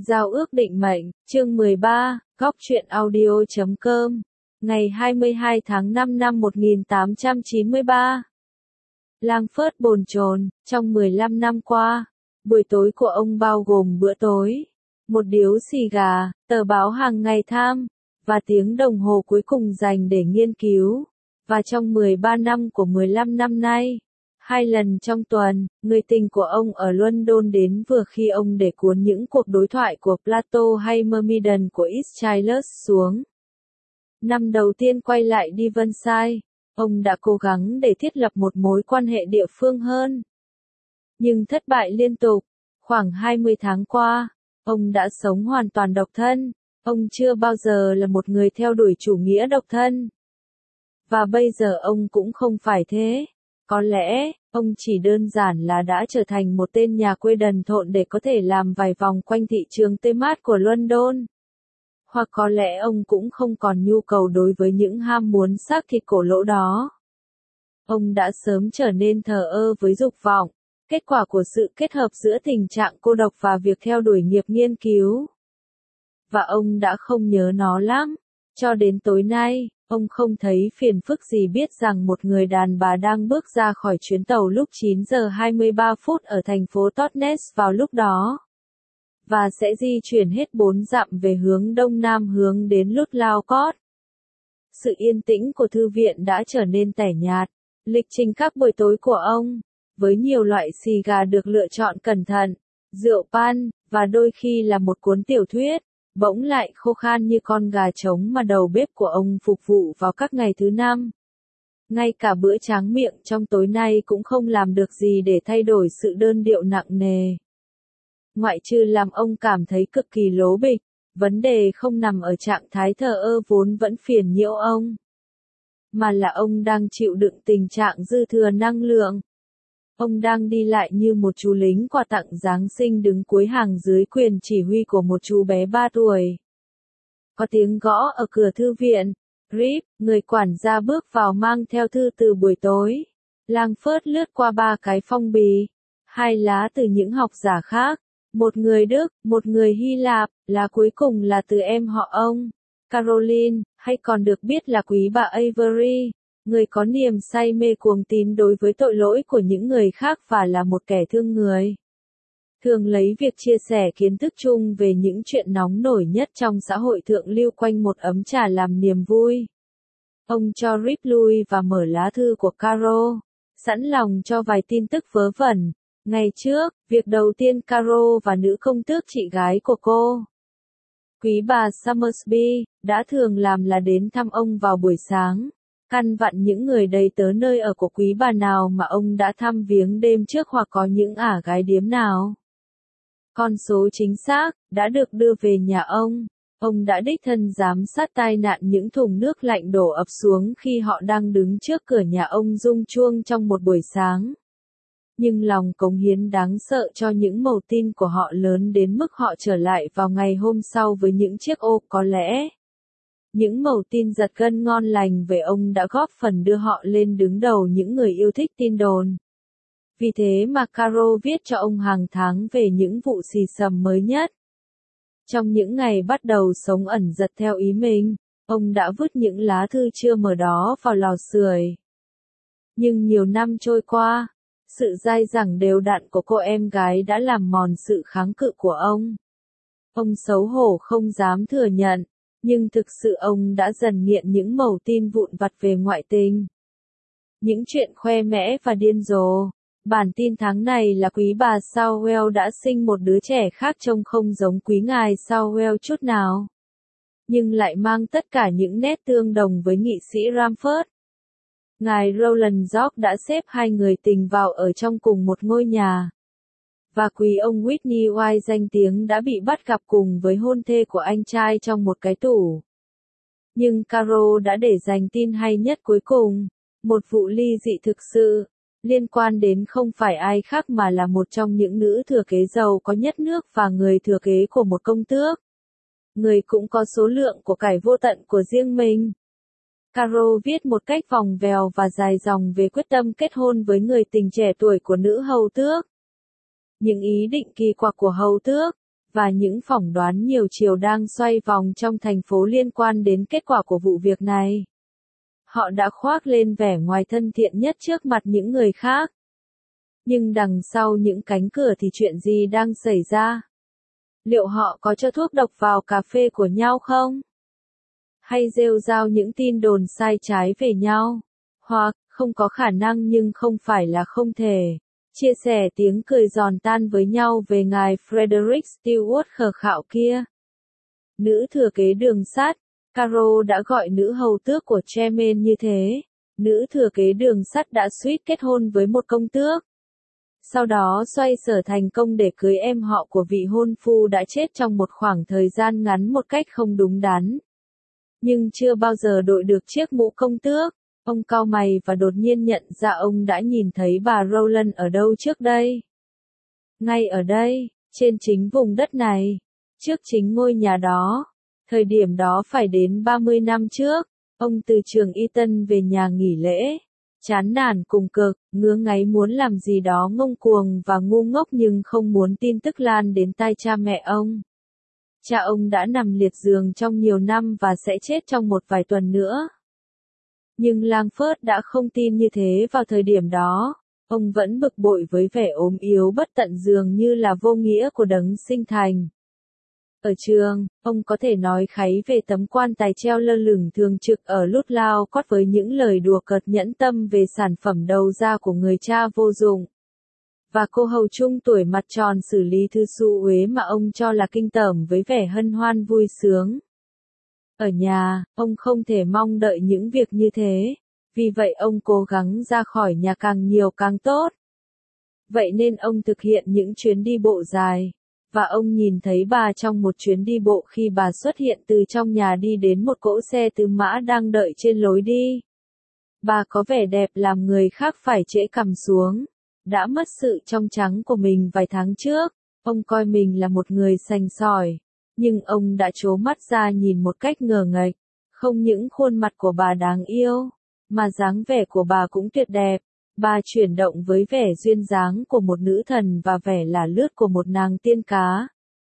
Giao ước định mệnh, chương 13, góc truyện audio.com, ngày 22 tháng 5 năm 1893. Lang Phớt bồn chồn, trong 15 năm qua, buổi tối của ông bao gồm bữa tối, một điếu xì gà, tờ báo hàng ngày tham, và tiếng đồng hồ cuối cùng dành để nghiên cứu. Và trong 13 năm của 15 năm nay, 2 lần trong tuần, người tình của ông ở London đến vừa khi ông để cuốn những cuộc đối thoại của Plato hay Myrmidon của Aeschylus xuống. Năm đầu tiên quay lại Devonshire, ông đã cố gắng để thiết lập một mối quan hệ địa phương hơn. Nhưng thất bại liên tục. Khoảng 20 tháng qua, ông đã sống hoàn toàn độc thân. Ông chưa bao giờ là một người theo đuổi chủ nghĩa độc thân. Và bây giờ ông cũng không phải thế. Có lẽ, ông chỉ đơn giản là đã trở thành một tên nhà quê đần thộn để có thể làm vài vòng quanh thị trường tươi mát của London. Hoặc có lẽ ông cũng không còn nhu cầu đối với những ham muốn xác thịt cổ lỗ đó. Ông đã sớm trở nên thờ ơ với dục vọng, kết quả của sự kết hợp giữa tình trạng cô độc và việc theo đuổi nghiệp nghiên cứu. Và ông đã không nhớ nó lắm. Cho đến tối nay, ông không thấy phiền phức gì biết rằng một người đàn bà đang bước ra khỏi chuyến tàu lúc 9 giờ 23 phút ở thành phố Totnes vào lúc đó. Và sẽ di chuyển hết 4 dặm về hướng đông nam hướng đến Ludlow Court. Sự yên tĩnh của thư viện đã trở nên tẻ nhạt. Lịch trình các buổi tối của ông, với nhiều loại xì gà được lựa chọn cẩn thận, rượu pan, và đôi khi là một cuốn tiểu thuyết, bỗng lại khô khan như con gà trống mà đầu bếp của ông phục vụ vào các ngày thứ năm. Ngay cả bữa tráng miệng trong tối nay cũng không làm được gì để thay đổi sự đơn điệu nặng nề. Ngoại trừ làm ông cảm thấy cực kỳ lố bịch, vấn đề không nằm ở trạng thái thờ ơ vốn vẫn phiền nhiễu ông, mà là ông đang chịu đựng tình trạng dư thừa năng lượng. Ông đang đi lại như một chú lính quà tặng Giáng sinh đứng cuối hàng dưới quyền chỉ huy của một chú bé 3 tuổi. Có tiếng gõ ở cửa thư viện. Rip, người quản gia bước vào mang theo thư từ buổi tối. Lang Phớt lướt qua 3 cái phong bì, 2 lá từ những học giả khác, một người Đức, một người Hy Lạp, lá cuối cùng là từ em họ ông, Caroline, hay còn được biết là quý bà Avery, người có niềm say mê cuồng tín đối với tội lỗi của những người khác và là một kẻ thương người. Thường lấy việc chia sẻ kiến thức chung về những chuyện nóng nổi nhất trong xã hội thượng lưu quanh một ấm trà làm niềm vui. Ông cho Rip lui và mở lá thư của Caro, sẵn lòng cho vài tin tức vớ vẩn. Ngày trước, việc đầu tiên Caro và nữ công tước chị gái của cô, quý bà Summersby, đã thường làm là đến thăm ông vào buổi sáng, căn vặn những người đầy tớ nơi ở của quý bà nào mà ông đã thăm viếng đêm trước hoặc có những ả gái điếm nào. Con số chính xác đã được đưa về nhà ông. Ông đã đích thân giám sát tai nạn những thùng nước lạnh đổ ập xuống khi họ đang đứng trước cửa nhà ông rung chuông trong một buổi sáng. Nhưng lòng cống hiến đáng sợ cho những mẩu tin của họ lớn đến mức họ trở lại vào ngày hôm sau với những chiếc ô có lẽ. Những mẩu tin giật gân ngon lành về ông đã góp phần đưa họ lên đứng đầu những người yêu thích tin đồn. Vì thế mà Caro viết cho ông hàng tháng về những vụ xì xầm mới nhất. Trong những ngày bắt đầu sống ẩn giật theo ý mình, ông đã vứt những lá thư chưa mở đó vào lò sưởi. Nhưng nhiều năm trôi qua, sự dai dẳng đều đặn của cô em gái đã làm mòn sự kháng cự của ông. Ông xấu hổ không dám thừa nhận, nhưng thực sự ông đã dần nghiện những mẩu tin vụn vặt về ngoại tình. Những chuyện khoe mẽ và điên rồ. Bản tin tháng này là quý bà Southwell đã sinh một đứa trẻ khác trông không giống quý ngài Southwell chút nào, nhưng lại mang tất cả những nét tương đồng với nghị sĩ Ramford. Ngài Roland York đã xếp 2 người tình vào ở trong cùng một ngôi nhà. Và quý ông Whitney White danh tiếng đã bị bắt gặp cùng với hôn thê của anh trai trong một cái tủ. Nhưng Caro đã để dành tin hay nhất cuối cùng, một vụ ly dị thực sự, liên quan đến không phải ai khác mà là một trong những nữ thừa kế giàu có nhất nước và người thừa kế của một công tước. Người cũng có số lượng của cải vô tận của riêng mình. Caro viết một cách vòng vèo và dài dòng về quyết tâm kết hôn với người tình trẻ tuổi của nữ hầu tước. Những ý định kỳ quặc của hầu tước, và những phỏng đoán nhiều chiều đang xoay vòng trong thành phố liên quan đến kết quả của vụ việc này. Họ đã khoác lên vẻ ngoài thân thiện nhất trước mặt những người khác. Nhưng đằng sau những cánh cửa thì chuyện gì đang xảy ra? Liệu họ có cho thuốc độc vào cà phê của nhau không? Hay rêu rao những tin đồn sai trái về nhau? Hoặc, không có khả năng nhưng không phải là không thể. Chia sẻ tiếng cười giòn tan với nhau về ngài Frederick Stewart khờ khạo kia. Nữ thừa kế đường sắt, Carol đã gọi nữ hầu tước của Chairman như thế. Nữ thừa kế đường sắt đã suýt kết hôn với một công tước. Sau đó xoay sở thành công để cưới em họ của vị hôn phu đã chết trong một khoảng thời gian ngắn một cách không đúng đắn. Nhưng chưa bao giờ đội được chiếc mũ công tước. Ông cau mày và đột nhiên nhận ra ông đã nhìn thấy bà Rowland ở đâu trước đây. Ngay ở đây, trên chính vùng đất này, trước chính ngôi nhà đó. Thời điểm đó phải đến 30 năm trước, ông từ trường Eton về nhà nghỉ lễ. Chán nản cùng cực, ngứa ngáy muốn làm gì đó ngông cuồng và ngu ngốc nhưng không muốn tin tức lan đến tai cha mẹ ông. Cha ông đã nằm liệt giường trong nhiều năm và sẽ chết trong một vài tuần nữa. Nhưng Langford đã không tin như thế vào thời điểm đó. Ông vẫn bực bội với vẻ ốm yếu bất tận dường như là vô nghĩa của đấng sinh thành. Ở trường, ông có thể nói kháy về tấm quan tài treo lơ lửng thường trực ở Ludlow Court với những lời đùa cợt nhẫn tâm về sản phẩm đầu ra của người cha vô dụng. Và cô hầu trung tuổi mặt tròn xử lý thư xu uế mà ông cho là kinh tởm với vẻ hân hoan vui sướng. Ở nhà, ông không thể mong đợi những việc như thế, vì vậy ông cố gắng ra khỏi nhà càng nhiều càng tốt. Vậy nên ông thực hiện những chuyến đi bộ dài, và ông nhìn thấy bà trong một chuyến đi bộ khi bà xuất hiện từ trong nhà đi đến một cỗ xe tư mã đang đợi trên lối đi. Bà có vẻ đẹp làm người khác phải trễ cằm xuống, đã mất sự trong trắng của mình vài tháng trước, ông coi mình là một người sành sỏi. Nhưng ông đã trố mắt ra nhìn một cách ngờ nghệch, không những khuôn mặt của bà đáng yêu, mà dáng vẻ của bà cũng tuyệt đẹp. Bà chuyển động với vẻ duyên dáng của một nữ thần và vẻ lả lướt của một nàng tiên cá.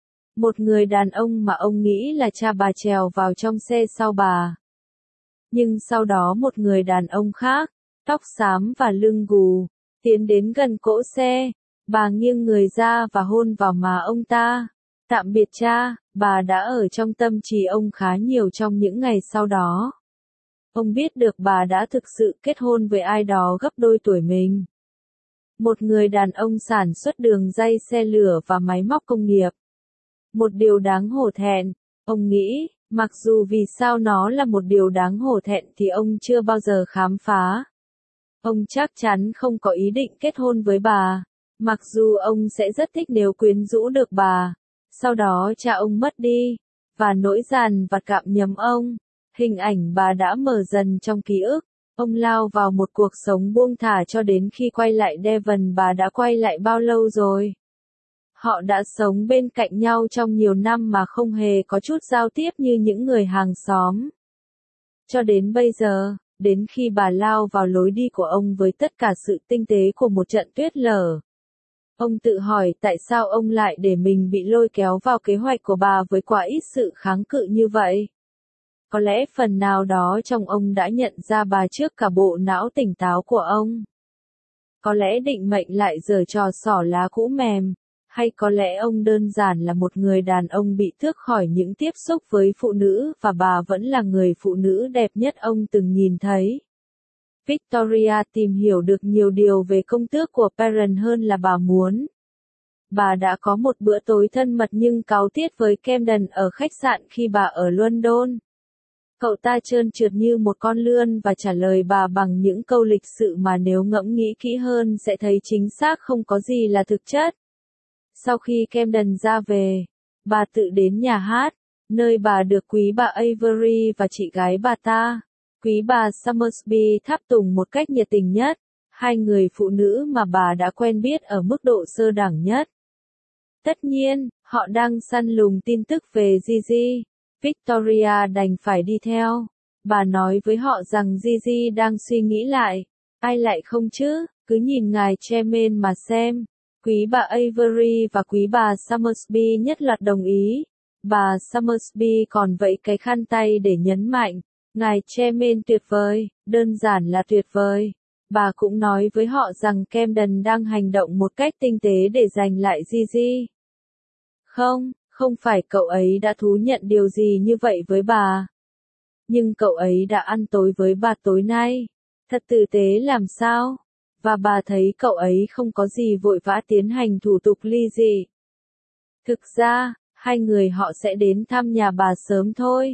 Một người đàn ông mà ông nghĩ là cha bà trèo vào trong xe sau bà. Nhưng sau đó một người đàn ông khác, tóc xám và lưng gù, tiến đến gần cỗ xe. Bà nghiêng người ra và hôn vào má ông ta. Tạm biệt cha, bà đã ở trong tâm trí ông khá nhiều trong những ngày sau đó. Ông biết được bà đã thực sự kết hôn với ai đó gấp đôi tuổi mình. Một người đàn ông sản xuất đường ray xe lửa và máy móc công nghiệp. Một điều đáng hổ thẹn, ông nghĩ, mặc dù vì sao nó là một điều đáng hổ thẹn thì ông chưa bao giờ khám phá. Ông chắc chắn không có ý định kết hôn với bà, mặc dù ông sẽ rất thích nếu quyến rũ được bà. Sau đó cha ông mất đi, và nỗi dằn vặt gặm nhấm ông. Hình ảnh bà đã mở dần trong ký ức. Ông lao vào một cuộc sống buông thả cho đến khi quay lại Devon. Bà đã quay lại bao lâu rồi? Họ đã sống bên cạnh nhau trong nhiều năm mà không hề có chút giao tiếp như những người hàng xóm. Cho đến bây giờ, đến khi bà lao vào lối đi của ông với tất cả sự tinh tế của một trận tuyết lở. Ông tự hỏi tại sao ông lại để mình bị lôi kéo vào kế hoạch của bà với quá ít sự kháng cự như vậy. Có lẽ phần nào đó trong ông đã nhận ra bà trước cả bộ não tỉnh táo của ông. Có lẽ định mệnh lại giở trò xỏ lá cũ mềm, hay có lẽ ông đơn giản là một người đàn ông bị tước khỏi những tiếp xúc với phụ nữ và bà vẫn là người phụ nữ đẹp nhất ông từng nhìn thấy. Victoria tìm hiểu được nhiều điều về công tước của Perron hơn là bà muốn. Bà đã có một bữa tối thân mật nhưng cáu tiết với Camden ở khách sạn khi bà ở London. Cậu ta trơn trượt như một con lươn và trả lời bà bằng những câu lịch sự mà nếu ngẫm nghĩ kỹ hơn sẽ thấy chính xác không có gì là thực chất. Sau khi Camden ra về, bà tự đến nhà hát, nơi bà được quý bà Avery và chị gái bà ta, quý bà Summersby tháp tùng một cách nhiệt tình nhất, hai người phụ nữ mà bà đã quen biết ở mức độ sơ đẳng nhất. Tất nhiên, họ đang săn lùng tin tức về Gigi. Victoria đành phải đi theo. Bà nói với họ rằng Gigi đang suy nghĩ lại. Ai lại không chứ, cứ nhìn ngài Chairman mà xem. Quý bà Avery và quý bà Summersby nhất loạt đồng ý. Bà Summersby còn vẫy cái khăn tay để nhấn mạnh, ngài Chairman tuyệt vời, đơn giản là tuyệt vời. Bà cũng nói với họ rằng Camden đang hành động một cách tinh tế để giành lại Gigi. Không phải cậu ấy đã thú nhận điều gì như vậy với bà. Nhưng cậu ấy đã ăn tối với bà tối nay. Thật tử tế làm sao? Và bà thấy cậu ấy không có gì vội vã tiến hành thủ tục ly dị. Thực ra, hai người họ sẽ đến thăm nhà bà sớm thôi.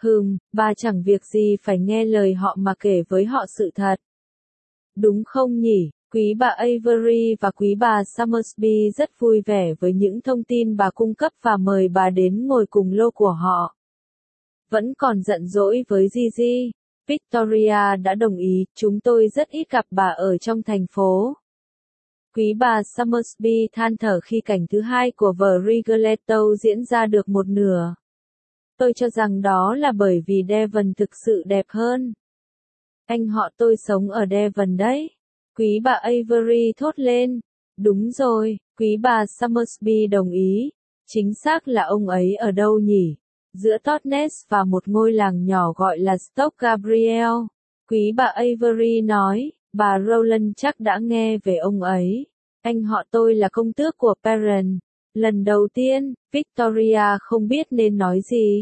Bà chẳng việc gì phải nghe lời họ mà kể với họ sự thật. Đúng không nhỉ? Quý bà Avery và quý bà Summersby rất vui vẻ với những thông tin bà cung cấp và mời bà đến ngồi cùng lô của họ. Vẫn còn giận dỗi với Gigi. Victoria đã đồng ý, chúng tôi rất ít gặp bà ở trong thành phố. Quý bà Summersby than thở khi cảnh thứ hai của vở Rigoletto diễn ra được một nửa. Tôi cho rằng đó là bởi vì Devon thực sự đẹp hơn. Anh họ tôi sống ở Devon đấy. Quý bà Avery thốt lên. Đúng rồi, quý bà Summersby đồng ý. Chính xác là ông ấy ở đâu nhỉ? Giữa Totnes và một ngôi làng nhỏ gọi là Stoke Gabriel. Quý bà Avery nói, bà Rowland chắc đã nghe về ông ấy. Anh họ tôi là công tước của Perron. Lần đầu tiên, Victoria không biết nên nói gì.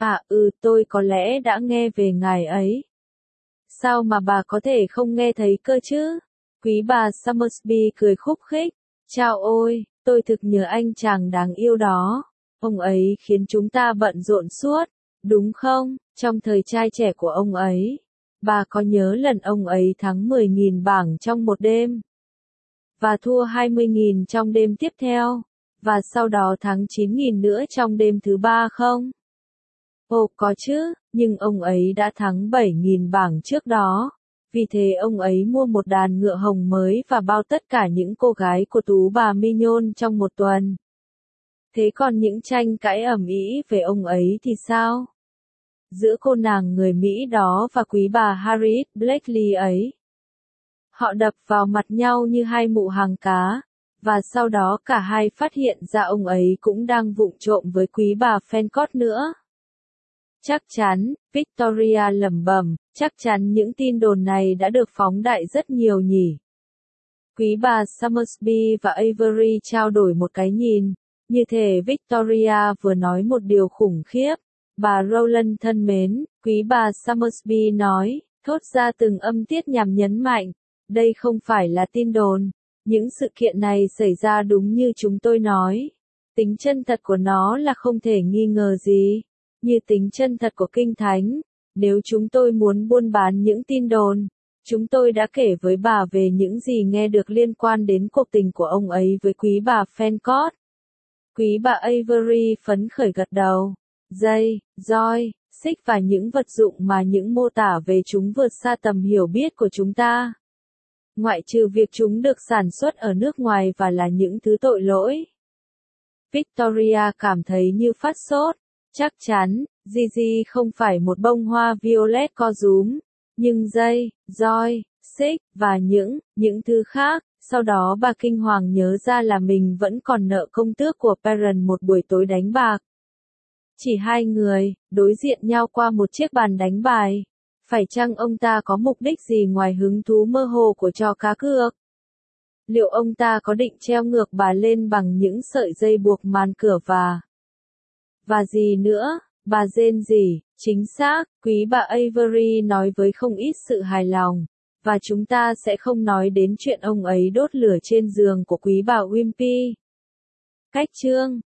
Tôi có lẽ đã nghe về ngài ấy. Sao mà bà có thể không nghe thấy cơ chứ? Quý bà Summersby cười khúc khích. Chao ôi, tôi thực nhớ anh chàng đáng yêu đó. Ông ấy khiến chúng ta bận rộn suốt, đúng không? Trong thời trai trẻ của ông ấy. Bà có nhớ lần ông ấy thắng 10.000 bảng trong một đêm? Và thua 20.000 trong đêm tiếp theo? Và sau đó thắng 9.000 nữa trong đêm thứ ba không? Ồ có chứ, nhưng ông ấy đã thắng 7.000 bảng trước đó. Vì thế ông ấy mua một đàn ngựa hồng mới và bao tất cả những cô gái của tú bà Mignon trong một tuần. Thế còn những tranh cãi ầm ĩ về ông ấy thì sao? Giữa cô nàng người Mỹ đó và quý bà Harriet Blakely ấy. Họ đập vào mặt nhau như hai mụ hàng cá, và sau đó cả hai phát hiện ra ông ấy cũng đang vụng trộm với quý bà Fencott nữa. Chắc chắn, Victoria lẩm bẩm, chắc chắn những tin đồn này đã được phóng đại rất nhiều nhỉ. Quý bà Summersby và Avery trao đổi một cái nhìn, như thể Victoria vừa nói một điều khủng khiếp. Bà Rowland thân mến, quý bà Summersby nói, thốt ra từng âm tiết nhằm nhấn mạnh, đây không phải là tin đồn. Những sự kiện này xảy ra đúng như chúng tôi nói. Tính chân thật của nó là không thể nghi ngờ gì. Như tính chân thật của Kinh Thánh, nếu chúng tôi muốn buôn bán những tin đồn, chúng tôi đã kể với bà về những gì nghe được liên quan đến cuộc tình của ông ấy với quý bà Fencott. Quý bà Avery phấn khởi gật đầu. Dây, roi, xích và những vật dụng mà những mô tả về chúng vượt xa tầm hiểu biết của chúng ta. Ngoại trừ việc chúng được sản xuất ở nước ngoài và là những thứ tội lỗi. Victoria cảm thấy như phát sốt. Chắc chắn, Gigi không phải một bông hoa violet co rúm, nhưng dây, roi, xích, và những thứ khác. Sau đó bà kinh hoàng nhớ ra là mình vẫn còn nợ công tước của Perron một buổi tối đánh bạc. Chỉ hai người, đối diện nhau qua một chiếc bàn đánh bài. Phải chăng ông ta có mục đích gì ngoài hứng thú mơ hồ của trò cá cược? Liệu ông ta có định treo ngược bà lên bằng những sợi dây buộc màn cửa và gì nữa? Bà rên rỉ, chính xác, quý bà Avery nói với không ít sự hài lòng. Và chúng ta sẽ không nói đến chuyện ông ấy đốt lửa trên giường của quý bà Wimpy. Cách chương